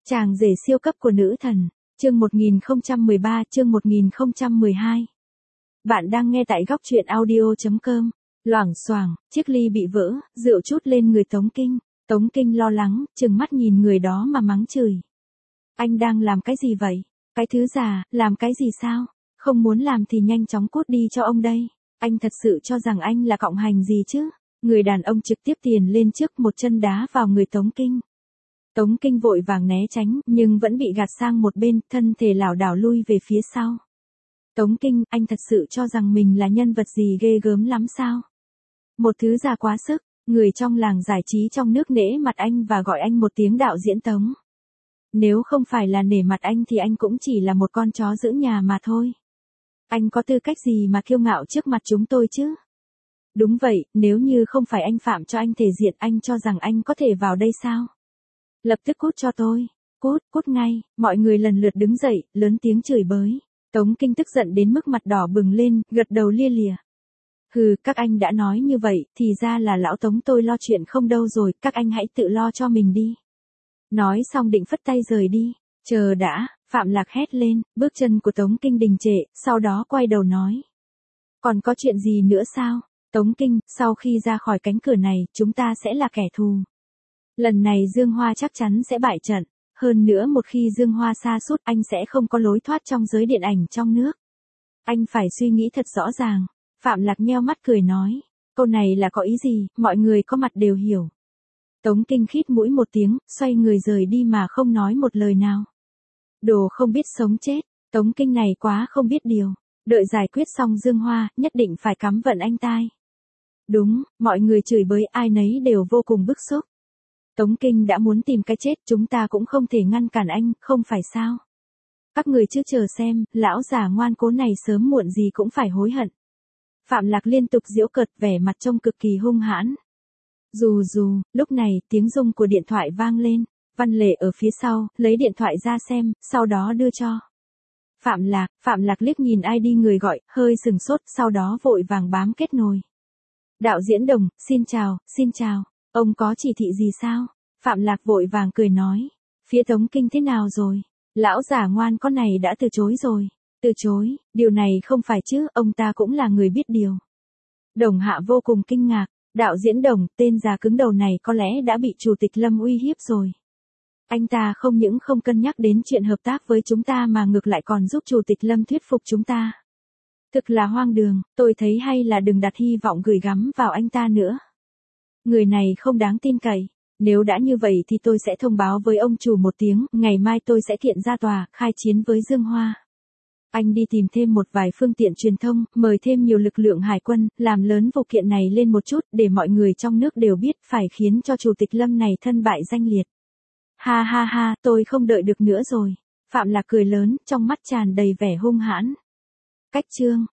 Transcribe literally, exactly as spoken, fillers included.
Chàng rể siêu cấp của nữ thần, chương một nghìn không trăm mười ba, chương một nghìn không trăm mười hai. Bạn đang nghe tại góc truyện audio chấm com. Loảng xoảng, chiếc ly bị vỡ, rượu trút lên người Tống Kinh. Tống Kinh lo lắng, trừng mắt nhìn người đó mà mắng chửi. Anh đang làm cái gì vậy? Cái thứ già, làm cái gì sao? Không muốn làm thì nhanh chóng cút đi cho ông đây. Anh thật sự cho rằng anh là cộng hành gì chứ? Người đàn ông trực tiếp tiền lên trước, một chân đá vào người Tống Kinh. Tống Kinh vội vàng né tránh, nhưng vẫn bị gạt sang một bên, thân thể lảo đảo lui về phía sau. Tống Kinh, anh thật sự cho rằng mình là nhân vật gì ghê gớm lắm sao? Một thứ già quá sức, người trong làng giải trí trong nước nể mặt anh và gọi anh một tiếng đạo diễn Tống. Nếu không phải là nể mặt anh thì anh cũng chỉ là một con chó giữ nhà mà thôi. Anh có tư cách gì mà kiêu ngạo trước mặt chúng tôi chứ? Đúng vậy, nếu như không phải anh phạm cho anh thể diện, anh cho rằng anh có thể vào đây sao? Lập tức cút cho tôi. Cút, cút ngay. Mọi người lần lượt đứng dậy, lớn tiếng chửi bới. Tống Kinh tức giận đến mức mặt đỏ bừng lên, gật đầu lia lịa. Hừ, các anh đã nói như vậy, thì ra là lão Tống tôi lo chuyện không đâu rồi, các anh hãy tự lo cho mình đi. Nói xong định phất tay rời đi. Chờ đã, Phạm Lạc hét lên, bước chân của Tống Kinh đình trệ, sau đó quay đầu nói. Còn có chuyện gì nữa sao? Tống Kinh, sau khi ra khỏi cánh cửa này, chúng ta sẽ là kẻ thù. Lần này Dương Hoa chắc chắn sẽ bại trận. Hơn nữa một khi Dương Hoa sa sút, anh sẽ không có lối thoát trong giới điện ảnh trong nước. Anh phải suy nghĩ thật rõ ràng. Phạm Lạc nheo mắt cười nói. Câu này là có ý gì, mọi người có mặt đều hiểu. Tống Kinh khít mũi một tiếng, xoay người rời đi mà không nói một lời nào. Đồ không biết sống chết, Tống Kinh này quá không biết điều. Đợi giải quyết xong Dương Hoa, nhất định phải cắm vận anh tai. Đúng, mọi người chửi bới ai nấy đều vô cùng bức xúc. Tống Kinh đã muốn tìm cái chết, chúng ta cũng không thể ngăn cản anh, không phải sao? Các người chứ chờ xem, lão già ngoan cố này sớm muộn gì cũng phải hối hận. Phạm Lạc liên tục giễu cợt, vẻ mặt trông cực kỳ hung hãn. Dù dù, lúc này, tiếng rung của điện thoại vang lên, Văn Lệ ở phía sau, lấy điện thoại ra xem, sau đó đưa cho. Phạm Lạc, Phạm Lạc liếc nhìn ai đi người gọi, hơi sừng sốt, sau đó vội vàng bám kết nối. Đạo diễn Đồng, xin chào, xin chào. Ông có chỉ thị gì sao? Phạm Lạc vội vàng cười nói. Phía Tống Kinh thế nào rồi? Lão già ngoan con này đã từ chối rồi. Từ chối, điều này không phải chứ, ông ta cũng là người biết điều. Đồng Hạ vô cùng kinh ngạc. Đạo diễn Đồng, tên già cứng đầu này có lẽ đã bị Chủ tịch Lâm uy hiếp rồi. Anh ta không những không cân nhắc đến chuyện hợp tác với chúng ta mà ngược lại còn giúp Chủ tịch Lâm thuyết phục chúng ta. Thực là hoang đường, tôi thấy hay là đừng đặt hy vọng gửi gắm vào anh ta nữa. Người này không đáng tin cậy. Nếu đã như vậy thì tôi sẽ thông báo với ông chủ một tiếng, ngày mai tôi sẽ kiện ra tòa, khai chiến với Dương Hoa. Anh đi tìm thêm một vài phương tiện truyền thông, mời thêm nhiều lực lượng hải quân, làm lớn vụ kiện này lên một chút, để mọi người trong nước đều biết, phải khiến cho Chủ tịch Lâm này thân bại danh liệt. Ha ha ha, tôi không đợi được nữa rồi. Phạm Lạc cười lớn, trong mắt tràn đầy vẻ hung hãn. Cách chương,